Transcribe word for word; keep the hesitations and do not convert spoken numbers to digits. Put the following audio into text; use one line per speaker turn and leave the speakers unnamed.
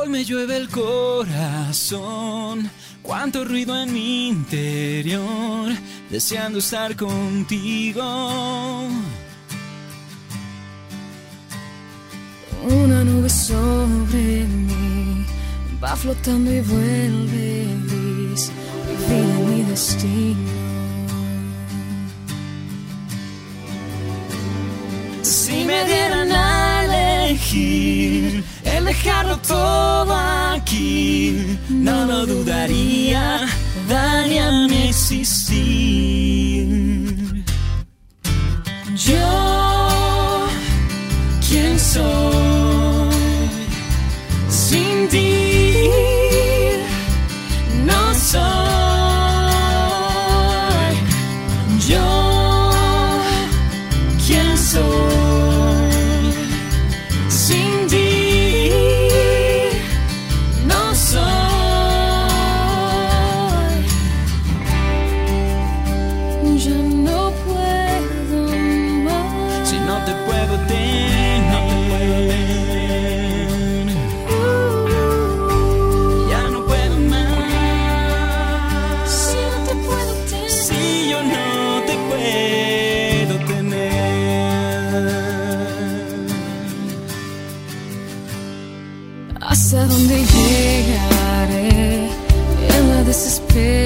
Hoy me llueve el corazón, cuánto ruido en mi interior, deseando estar contigo.
Una nube sobre mí va flotando y vuelve gris, mi vida y mi destino.
Si me dieran a elegir el dejarlo todo aquí, no lo dudaría, daría mi existir. Yo, ¿quién soy? Sin ti, no soy. Yo, ¿quién soy?
¿Hasta dónde llegaré en la desesperación?